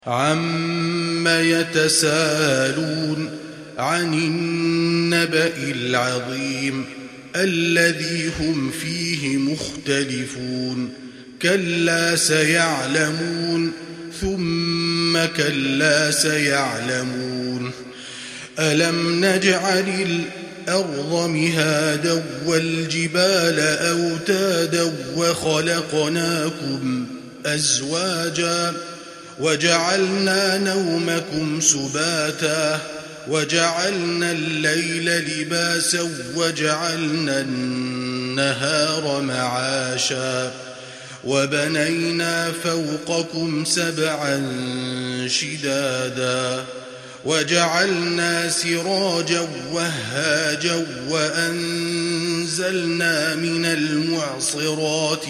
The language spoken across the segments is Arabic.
عَمَّ يَتَسَاءَلُونَ عَنِ النَّبَإِ الْعَظِيمِ الَّذِي هُمْ فِيهِ مُخْتَلِفُونَ كَلَّا سَيَعْلَمُونَ ثُمَّ كَلَّا سَيَعْلَمُونَ أَلَمْ نَجْعَلِ الْأَرْضَ مِهَادًا وَالْجِبَالَ أَوْتَادًا وَخَلَقْنَاكُمْ أَزْوَاجًا وَجَعَلْنَا نَوْمَكُمْ سُبَاتًا وَجَعَلْنَا اللَّيْلَ لِبَاسًا وَجَعَلْنَا النَّهَارَ مَعَاشًا وَبَنَيْنَا فَوْقَكُمْ سَبْعًا شِدَادًا وَجَعَلْنَا سِرَاجًا وَهَّاجًا وَأَنزَلْنَا مِنَ الْمُعْصِرَاتِ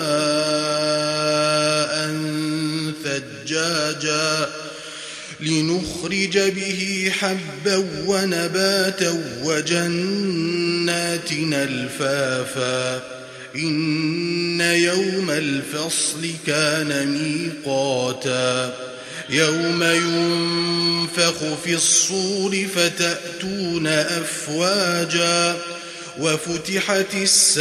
مَاءً ثَجَّاجًا لِنُخْرِجَ بِهِ حَبًّا وَنَبَاتًا وَجَنَّاتٍ أَلْفَافًا إِنَّ يَوْمَ الْفَصْلِ كَانَ مِيقَاتًا يَوْمَ يُنفَخُ فِي الصُّورِ فَتَأْتُونَ أَفْوَاجًا وَفُتِحَتِ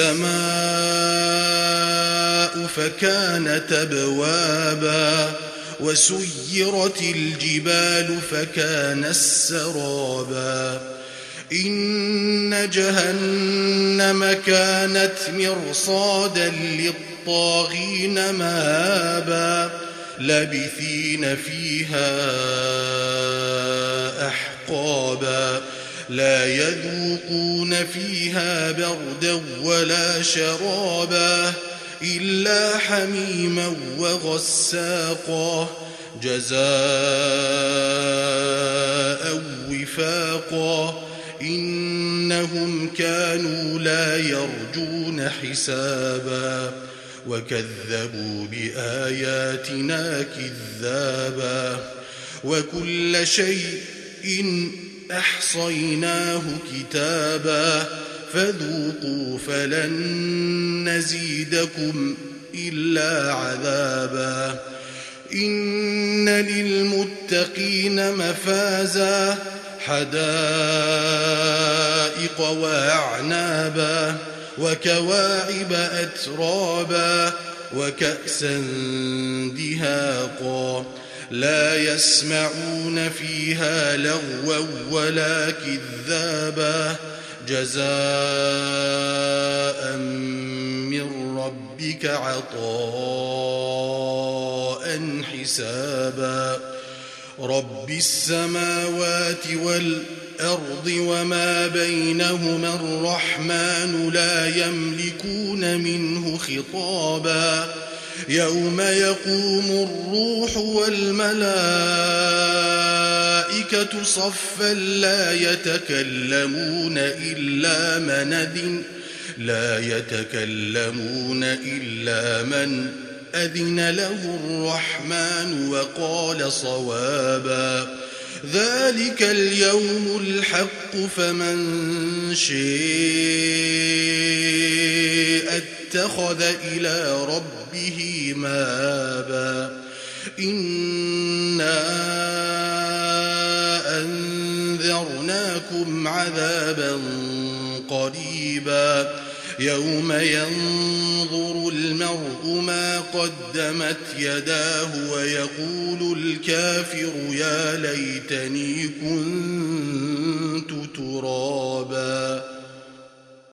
السَّمَاءُ فَكَانَتْ أَبْوَابًا وَسُيِّرَتِ الْجِبَالُ فَكَانَتْ سَرَابًا إِنَّ جَهَنَّمَ كَانَتْ مِرْصَادًا لِلطَّاغِينَ مَآبًا لَبِثِينَ فِيهَا أَحْقَابًا لَا يَذُوقُونَ فِيهَا بَرْدًا وَلَا شَرَابًا إِلَّا حَمِيمًا وَغَسَّاقًا جَزَاءً وِفَاقًا إِنَّهُمْ كَانُوا لَا يَرْجُونَ حِسَابًا وَكَذَّبُوا بِآيَاتِنَا كِذَّابًا وَكُلَّ شَيْءٍ أَحْصَيْنَاهُ كِتَابًا فَذُوقُوا فَلَن نَّزِيدَكُمْ إِلَّا عَذَابًا إِنَّ لِلْمُتَّقِينَ مَفَازًا حَدَائِقَ وَأَعْنَابًا وَكَوَاعِبَ أَتْرَابًا وَكَأْسًا دِهَاقًا لَا يَسْمَعُونَ فِيهَا لَغْوًا وَلَا كِذَّابًا جَزَاءً مِّن رَّبِّكَ عَطَاءً حِسَابًا رَبِّ السَّمَاوَاتِ وَالْأَرْضِ وَمَا بَيْنَهُمَا الرَّحْمَٰنُ لَا يَمْلِكُونَ مِنْهُ خِطَابًا يَوْمَ يَقُومُ الرُّوحُ وَالْمَلَائِكَةُ صَفًّا لَّا يَتَكَلَّمُونَ إِلَّا مَنْ أَذِنَ لَهُ الرَّحْمَٰنُ وَقَالَ صَوَابًا ذَلِكَ الْيَوْمُ الْحَقُّ فَمَن شَاءَ اتَّخَذَ إِلَىٰ رَبِّهِ مَآبًا إِنَّا أَنذَرْنَاكُمْ عَذَابًا قَرِيبًا يَوْمَ يَنظُرُ الْمَرْءُ مَا قَدَّمَتْ يَدَاهُ وَيَقُولُ الْكَافِرُ يَا لَيْتَنِي كُنتُ تُرَابًا